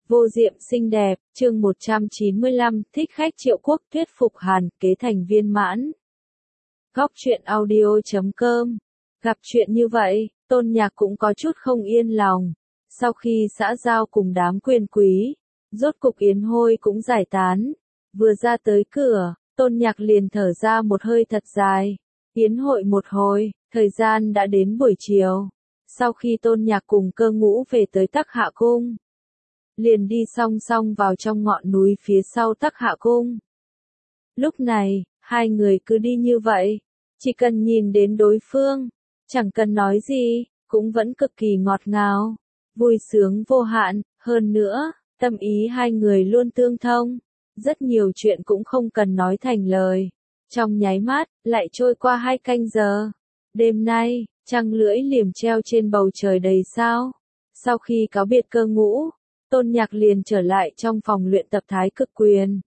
Vô diệm xinh đẹp, chương 195, thích khách Triệu Quốc thuyết phục Hàn kế thành viên mãn. Góc truyện audio.com. Gặp chuyện như vậy, Tôn Nhạc cũng có chút không yên lòng. Sau khi xã giao cùng đám quyền quý, rốt cục yến hội cũng giải tán. Vừa ra tới cửa, Tôn Nhạc liền thở ra một hơi thật dài. Yến hội một hồi, thời gian đã đến buổi chiều. Sau khi Tôn Nhạc cùng Cơ Ngũ về tới Tắc Hạ Cung, liền đi song song vào trong ngọn núi phía sau Tắc Hạ Cung. Lúc này, hai người cứ đi như vậy, chỉ cần nhìn đến đối phương, chẳng cần nói gì, cũng vẫn cực kỳ ngọt ngào, vui sướng vô hạn, hơn nữa, tâm ý hai người luôn tương thông, rất nhiều chuyện cũng không cần nói thành lời. Trong nháy mắt, lại trôi qua 2 canh giờ. Đêm nay, trăng lưỡi liềm treo trên bầu trời đầy sao. Sau khi cáo biệt Cơ Ngũ, Tôn Nhạc liền trở lại trong phòng luyện tập Thái Cực Quyền.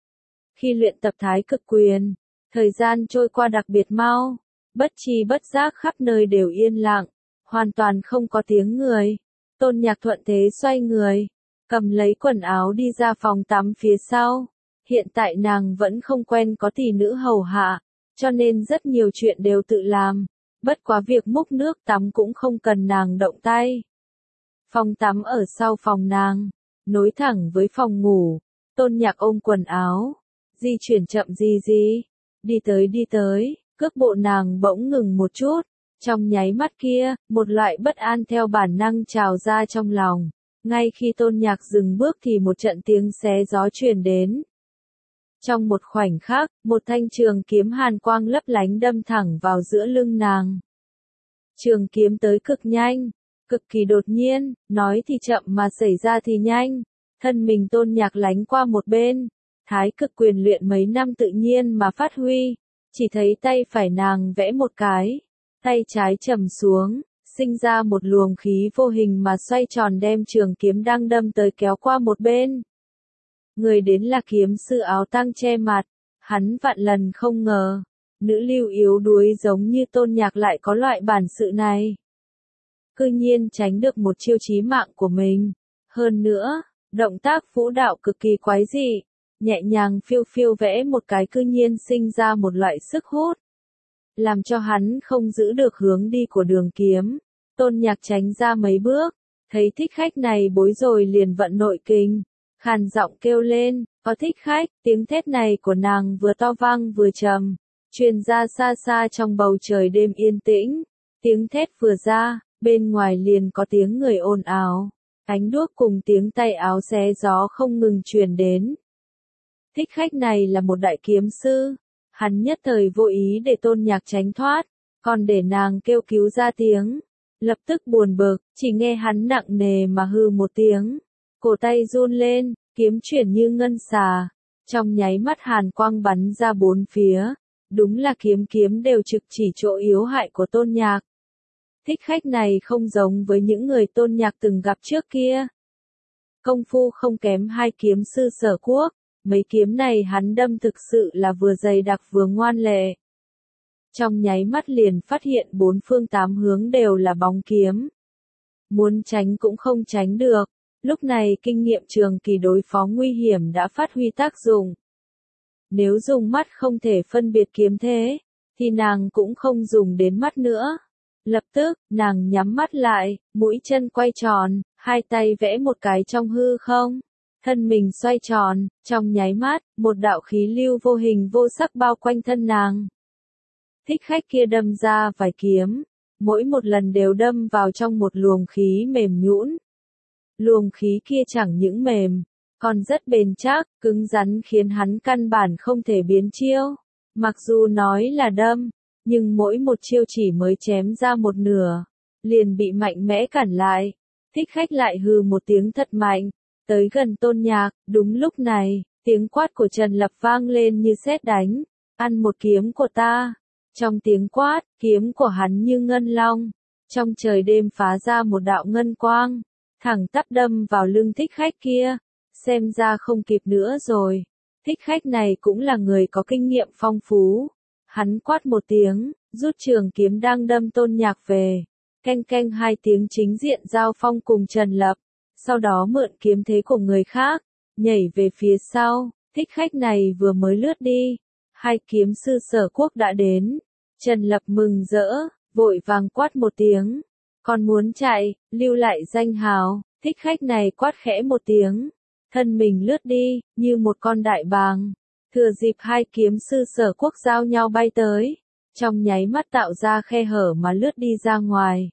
Khi luyện tập Thái Cực Quyền, thời gian trôi qua đặc biệt mau, bất tri bất giác khắp nơi đều yên lặng, hoàn toàn không có tiếng người. Tôn Nhạc thuận thế xoay người, cầm lấy quần áo đi ra phòng tắm phía sau. Hiện tại nàng vẫn không quen có tỷ nữ hầu hạ, cho nên rất nhiều chuyện đều tự làm, bất quá việc múc nước tắm cũng không cần nàng động tay. Phòng tắm ở sau phòng nàng, nối thẳng với phòng ngủ. Tôn Nhạc ôm quần áo, di chuyển chậm gì, đi tới, cước bộ nàng bỗng ngừng một chút. Trong nháy mắt kia, một loại bất an theo bản năng trào ra trong lòng. Ngay khi Tôn Nhạc dừng bước thì một trận tiếng xé gió truyền đến. Trong một khoảnh khắc, một thanh trường kiếm hàn quang lấp lánh đâm thẳng vào giữa lưng nàng. Trường kiếm tới cực nhanh, cực kỳ đột nhiên, nói thì chậm mà xảy ra thì nhanh. Thân mình Tôn Nhạc lánh qua một bên, Thái Cực Quyền luyện mấy năm tự nhiên mà phát huy, chỉ thấy tay phải nàng vẽ một cái, tay trái trầm xuống, sinh ra một luồng khí vô hình mà xoay tròn đem trường kiếm đang đâm tới kéo qua một bên. Người đến là kiếm sư áo tang che mặt, hắn vạn lần không ngờ, nữ lưu yếu đuối giống như Tôn Nhạc lại có loại bản sự này. Cư nhiên tránh được một chiêu chí mạng của mình. Hơn nữa, động tác vũ đạo cực kỳ quái dị, nhẹ nhàng phiêu phiêu vẽ một cái cư nhiên sinh ra một loại sức hút, làm cho hắn không giữ được hướng đi của đường kiếm. Tôn Nhạc tránh ra mấy bước, thấy thích khách này bối rồi liền vận nội kình, khàn giọng kêu lên, có thích khách. Tiếng thét này của nàng vừa to vang vừa trầm, truyền ra xa xa trong bầu trời đêm yên tĩnh. Tiếng thét vừa ra, bên ngoài liền có tiếng người ồn ào, ánh đuốc cùng tiếng tay áo xé gió không ngừng truyền đến. Thích khách này là một đại kiếm sư, hắn nhất thời vô ý để Tôn Nhạc tránh thoát, còn để nàng kêu cứu ra tiếng. Lập tức buồn bực, chỉ nghe hắn nặng nề mà hừ một tiếng, cổ tay run lên, kiếm chuyển như ngân xà, trong nháy mắt hàn quang bắn ra bốn phía, đúng là kiếm đều trực chỉ chỗ yếu hại của Tôn Nhạc. Thích khách này không giống với những người Tôn Nhạc từng gặp trước kia. Công phu không kém hai kiếm sư Sở Quốc, mấy kiếm này hắn đâm thực sự là vừa dày đặc vừa ngoan lệ. Trong nháy mắt liền phát hiện bốn phương tám hướng đều là bóng kiếm. Muốn tránh cũng không tránh được, lúc này kinh nghiệm trường kỳ đối phó nguy hiểm đã phát huy tác dụng. Nếu dùng mắt không thể phân biệt kiếm thế, thì nàng cũng không dùng đến mắt nữa. Lập tức, nàng nhắm mắt lại, mũi chân quay tròn, hai tay vẽ một cái trong hư không. Thân mình xoay tròn, trong nháy mắt, một đạo khí lưu vô hình vô sắc bao quanh thân nàng. Thích khách kia đâm ra vài kiếm, mỗi một lần đều đâm vào trong một luồng khí mềm nhũn. Luồng khí kia chẳng những mềm, còn rất bền chắc, cứng rắn khiến hắn căn bản không thể biến chiêu. Mặc dù nói là đâm, nhưng mỗi một chiêu chỉ mới chém ra một nửa, liền bị mạnh mẽ cản lại. Thích khách lại hừ một tiếng thật mạnh, tới gần Tôn Nhạc. Đúng lúc này, tiếng quát của Trần Lập vang lên như sét đánh, ăn một kiếm của ta. Trong tiếng quát, kiếm của hắn như ngân long, trong trời đêm phá ra một đạo ngân quang, thẳng tắp đâm vào lưng thích khách kia. Xem ra không kịp nữa rồi. Thích khách này cũng là người có kinh nghiệm phong phú. Hắn quát một tiếng, rút trường kiếm đang đâm Tôn Nhạc về. Canh canh hai tiếng chính diện giao phong cùng Trần Lập. sau đó mượn kiếm thế của người khác, nhảy về phía sau. Thích khách này vừa mới lướt đi, hai kiếm sư Sở Quốc đã đến. Trần Lập mừng rỡ, vội vàng quát một tiếng. Còn muốn chạy, lưu lại danh hào. Thích khách này quát khẽ một tiếng, thân mình lướt đi, như một con đại bàng. Thừa dịp hai kiếm sư Sở Quốc giao nhau bay tới, trong nháy mắt tạo ra khe hở mà lướt đi ra ngoài.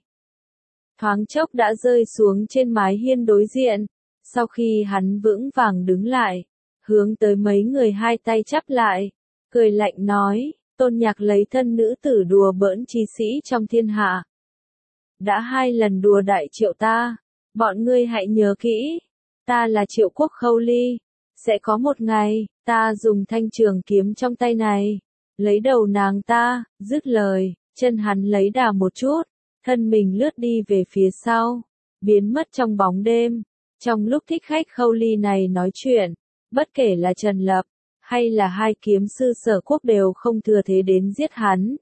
Thoáng chốc đã rơi xuống trên mái hiên đối diện. Sau khi hắn vững vàng đứng lại, hướng tới mấy người hai tay chắp lại, cười lạnh nói, Tôn Nhạc lấy thân nữ tử đùa bỡn trí sĩ trong thiên hạ. Đã 2 lần đùa đại Triệu ta, bọn ngươi hãy nhớ kỹ, ta là Triệu Quốc Khâu Ly, sẽ có một ngày, ta dùng thanh trường kiếm trong tay này, lấy đầu nàng ta. Dứt lời, chân hắn lấy đà một chút, thân mình lướt đi về phía sau, biến mất trong bóng đêm. Trong lúc thích khách Khâu Ly này nói chuyện, bất kể là Trần Lập, hay là hai kiếm sư Sở Quốc đều không thừa thế đến giết hắn.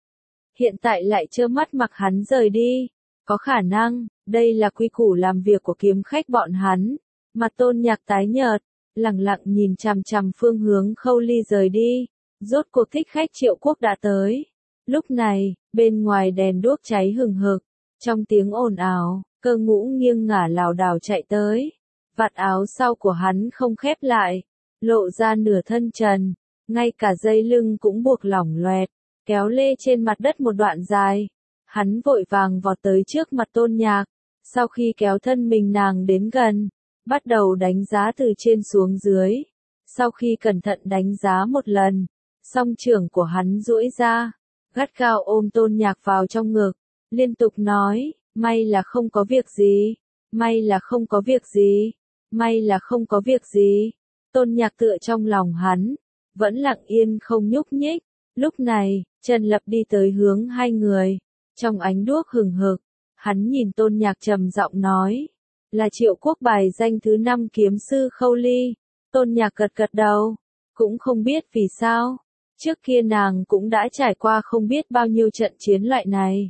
Hiện tại lại trơ mắt mặc hắn rời đi, có khả năng, đây là quy củ làm việc của kiếm khách bọn hắn. Mặt Tôn Nhạc tái nhợt, lẳng lặng nhìn chằm chằm phương hướng Khâu Ly rời đi. Rốt cuộc thích khách Triệu Quốc đã tới. Lúc này, bên ngoài đèn đuốc cháy hừng hực, trong tiếng ồn ào, Cơ Ngũ nghiêng ngả lảo đảo chạy tới. Vạt áo sau của hắn không khép lại, lộ ra nửa thân trần, ngay cả dây lưng cũng buộc lỏng loẹt, kéo lê trên mặt đất một đoạn dài. Hắn vội vàng vọt tới trước mặt Tôn Nhạc, sau khi kéo thân mình nàng đến gần, bắt đầu đánh giá từ trên xuống dưới. Sau khi cẩn thận đánh giá một lần, song trưởng của hắn duỗi ra, gắt gao ôm Tôn Nhạc vào trong ngực, liên tục nói, may là không có việc gì, may là không có việc gì, may là không có việc gì. Tôn Nhạc tựa trong lòng hắn, vẫn lặng yên không nhúc nhích. Lúc này, Trần Lập đi tới hướng hai người, trong ánh đuốc hừng hực, hắn nhìn Tôn Nhạc trầm giọng nói, là Triệu Quốc bài danh thứ 5 kiếm sư Khâu Ly. Tôn Nhạc gật gật đầu, cũng không biết vì sao, trước kia nàng cũng đã trải qua không biết bao nhiêu trận chiến loại này.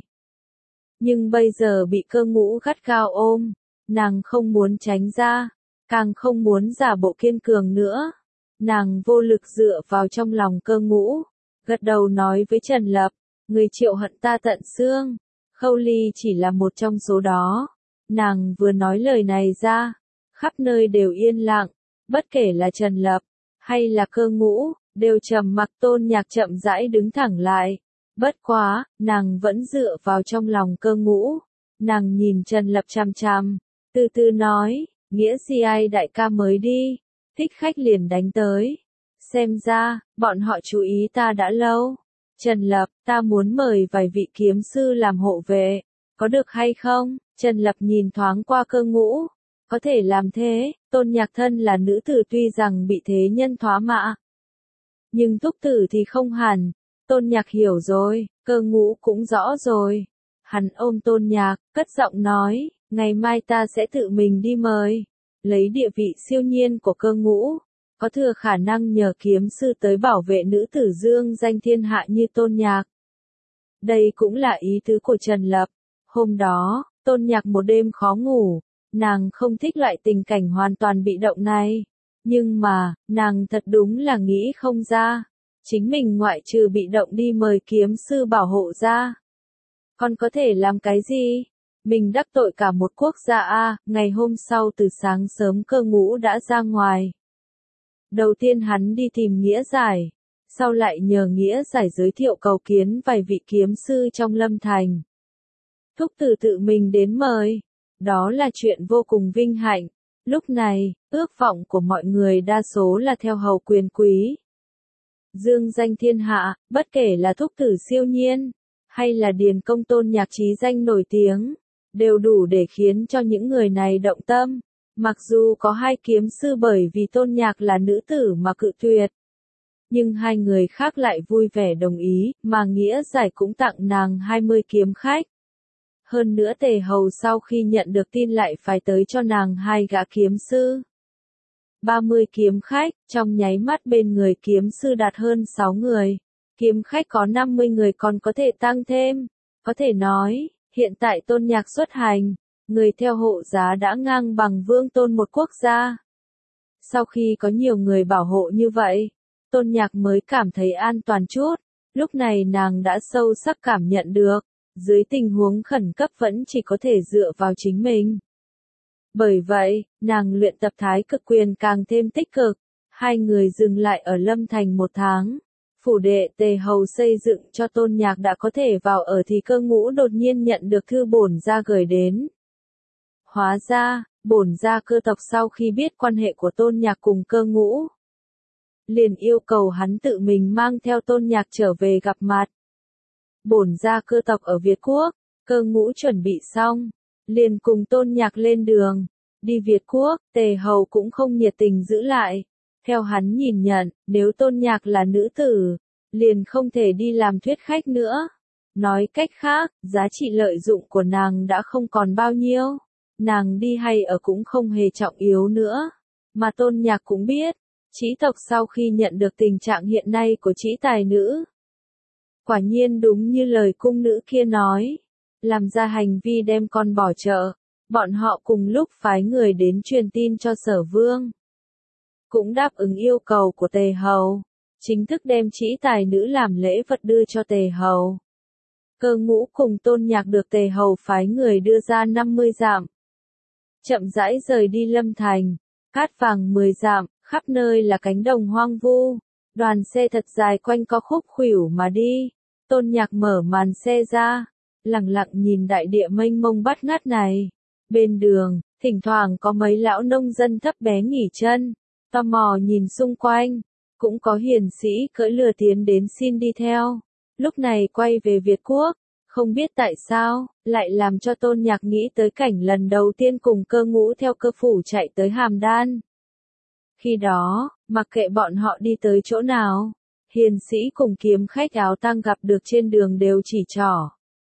Nhưng bây giờ bị Cơ Ngũ gắt gao ôm, nàng không muốn tránh ra, càng không muốn giả bộ kiên cường nữa. Nàng vô lực dựa vào trong lòng Cơ Ngũ, gật đầu nói với Trần Lập, người Triệu hận ta tận xương, Khâu Ly chỉ là một trong số đó. Nàng vừa nói lời này ra, khắp nơi đều yên lặng, bất kể là Trần Lập, hay là Cơ Ngũ, đều trầm mặc. Tôn Nhạc chậm rãi đứng thẳng lại, bất quá, nàng vẫn dựa vào trong lòng Cơ Ngũ. Nàng nhìn Trần Lập chằm chằm, từ từ nói, nghĩa gì ai đại ca mới đi, thích khách liền đánh tới. Xem ra, bọn họ chú ý ta đã lâu. Trần Lập, ta muốn mời vài vị kiếm sư làm hộ vệ, có được hay không? Trần Lập nhìn thoáng qua Cơ Ngũ, có thể làm thế. Tôn Nhạc thân là nữ tử tuy rằng bị thế nhân thoá mạ, nhưng túc tử thì không hẳn. Tôn Nhạc hiểu rồi, Cơ Ngũ cũng rõ rồi. Hắn ôm Tôn Nhạc, cất giọng nói, ngày mai ta sẽ tự mình đi mời, lấy địa vị siêu nhiên của Cơ Ngũ, có thừa khả năng nhờ kiếm sư tới bảo vệ nữ tử dương danh thiên hạ như Tôn Nhạc. Đây cũng là ý tứ của Trần Lập. Hôm đó, Tôn Nhạc một đêm khó ngủ, nàng không thích loại tình cảnh hoàn toàn bị động này. Nhưng mà, nàng thật đúng là nghĩ không ra. Chính mình ngoại trừ bị động đi mời kiếm sư bảo hộ ra, còn có thể làm cái gì? Mình đắc tội cả một quốc gia a. Ngày hôm sau từ sáng sớm Cơ Ngũ đã ra ngoài. Đầu tiên hắn đi tìm Nghĩa Giải, sau lại nhờ Nghĩa Giải giới thiệu cầu kiến vài vị kiếm sư trong Lâm Thành. Thúc tử tự mình đến mời, đó là chuyện vô cùng vinh hạnh. Lúc này, ước vọng của mọi người đa số là theo hầu quyền quý, dương danh thiên hạ. Bất kể là thúc tử siêu nhiên, hay là Điền công Tôn Nhạc chí danh nổi tiếng, đều đủ để khiến cho những người này động tâm. Mặc dù có hai kiếm sư bởi vì Tôn Nhạc là nữ tử mà cự tuyệt, nhưng hai người khác lại vui vẻ đồng ý, mà Nghĩa Giải cũng tặng nàng 20 kiếm khách. Hơn nữa Tề Hầu sau khi nhận được tin lại phải tới cho nàng 2 gã kiếm sư. 30 kiếm khách, trong nháy mắt bên người kiếm sư đạt hơn 6 người. Kiếm khách có 50 người còn có thể tăng thêm. Có thể nói, hiện tại Tôn Nhạc xuất hành, người theo hộ giá đã ngang bằng vương tôn một quốc gia. Sau khi có nhiều người bảo hộ như vậy, Tôn Nhạc mới cảm thấy an toàn chút. Lúc này nàng đã sâu sắc cảm nhận được, dưới tình huống khẩn cấp vẫn chỉ có thể dựa vào chính mình. Bởi vậy, nàng luyện tập thái cực quyền càng thêm tích cực. Hai người dừng lại ở Lâm Thành 1 tháng. Phủ đệ Tề Hầu xây dựng cho Tôn Nhạc đã có thể vào ở thì Cơ Ngũ đột nhiên nhận được thư bổn gia gửi đến. Hóa ra, bổn gia Cơ tộc sau khi biết quan hệ của Tôn Nhạc cùng Cơ Ngũ, liền yêu cầu hắn tự mình mang theo Tôn Nhạc trở về gặp mặt. Bổn gia Cơ tộc ở Việt Quốc, Cơ Ngũ chuẩn bị xong, liền cùng Tôn Nhạc lên đường, đi Việt Quốc. Tề Hầu cũng không nhiệt tình giữ lại. Theo hắn nhìn nhận, nếu Tôn Nhạc là nữ tử, liền không thể đi làm thuyết khách nữa. Nói cách khác, giá trị lợi dụng của nàng đã không còn bao nhiêu. Nàng đi hay ở cũng không hề trọng yếu nữa. Mà Tôn Nhạc cũng biết, Trĩ tộc sau khi nhận được tình trạng hiện nay của Trĩ tài nữ, quả nhiên đúng như lời cung nữ kia nói, làm ra hành vi đem con bỏ chợ. Bọn họ cùng lúc phái người đến truyền tin cho Sở Vương, cũng đáp ứng yêu cầu của Tề Hầu, chính thức đem Trĩ tài nữ làm lễ vật đưa cho Tề Hầu. Cơ Ngũ cùng Tôn Nhạc được Tề Hầu phái người đưa ra 50 dặm, chậm rãi rời đi Lâm Thành. Cát vàng 10 dặm, khắp nơi là cánh đồng hoang vu. Đoàn xe thật dài quanh co khúc khuỷu mà đi. Tôn Nhạc mở màn xe ra, lặng lặng nhìn đại địa mênh mông bát ngát này. Bên đường, thỉnh thoảng có mấy lão nông dân thấp bé nghỉ chân, tò mò nhìn xung quanh. Cũng có hiền sĩ cưỡi lừa tiến đến xin đi theo. Lúc này quay về Việt Quốc, không biết tại sao, lại làm cho Tôn Nhạc nghĩ tới cảnh lần đầu tiên cùng Cơ Ngũ theo Cơ phủ chạy tới Hàm Đan. Khi đó, mặc kệ bọn họ đi tới chỗ nào, hiền sĩ cùng kiếm khách áo tang gặp được trên đường đều chỉ trỏ.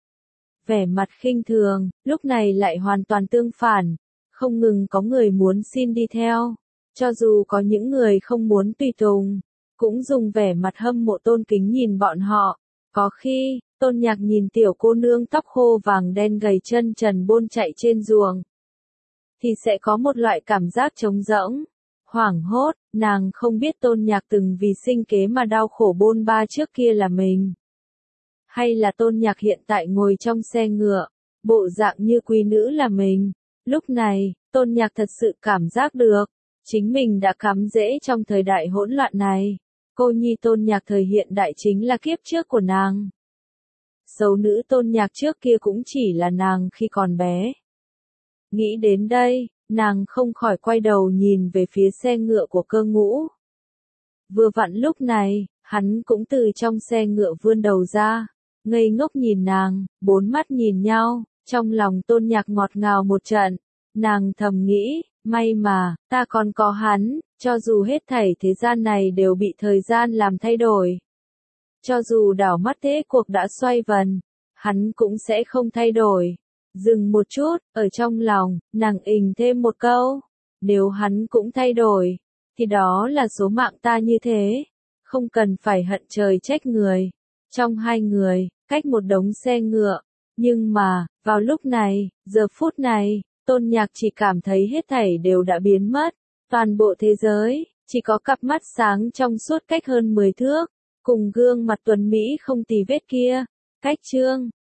Vẻ mặt khinh thường, lúc này lại hoàn toàn tương phản, không ngừng có người muốn xin đi theo. Cho dù có những người không muốn tùy tùng, cũng dùng vẻ mặt hâm mộ tôn kính nhìn bọn họ. Có khi, Tôn Nhạc nhìn tiểu cô nương tóc khô vàng đen gầy chân trần bôn chạy trên ruộng, thì sẽ có một loại cảm giác trống rỗng, hoảng hốt. Nàng không biết Tôn Nhạc từng vì sinh kế mà đau khổ bôn ba trước kia là mình, hay là Tôn Nhạc hiện tại ngồi trong xe ngựa, bộ dạng như quý nữ là mình. Lúc này, Tôn Nhạc thật sự cảm giác được, chính mình đã cắm rễ trong thời đại hỗn loạn này. Cô nhi Tôn Nhạc thời hiện đại chính là kiếp trước của nàng. Xấu nữ Tôn Nhạc trước kia cũng chỉ là nàng khi còn bé. Nghĩ đến đây, nàng không khỏi quay đầu nhìn về phía xe ngựa của Cơ Ngũ. Vừa vặn lúc này, hắn cũng từ trong xe ngựa vươn đầu ra, ngây ngốc nhìn nàng. Bốn mắt nhìn nhau, trong lòng Tôn Nhạc ngọt ngào một trận. Nàng thầm nghĩ, may mà, ta còn có hắn, cho dù hết thảy thế gian này đều bị thời gian làm thay đổi. Cho dù đảo mắt thế cuộc đã xoay vần, hắn cũng sẽ không thay đổi. Dừng một chút, ở trong lòng, nàng ình thêm một câu. Nếu hắn cũng thay đổi, thì đó là số mạng ta như thế. Không cần phải hận trời trách người. Trong hai người, cách một đống xe ngựa. Nhưng mà, vào lúc này, giờ phút này, Tôn Nhạc chỉ cảm thấy hết thảy đều đã biến mất. Toàn bộ thế giới, chỉ có cặp mắt sáng trong suốt cách hơn 10 thước, cùng gương mặt tuấn Mỹ không tì vết kia. Cách chương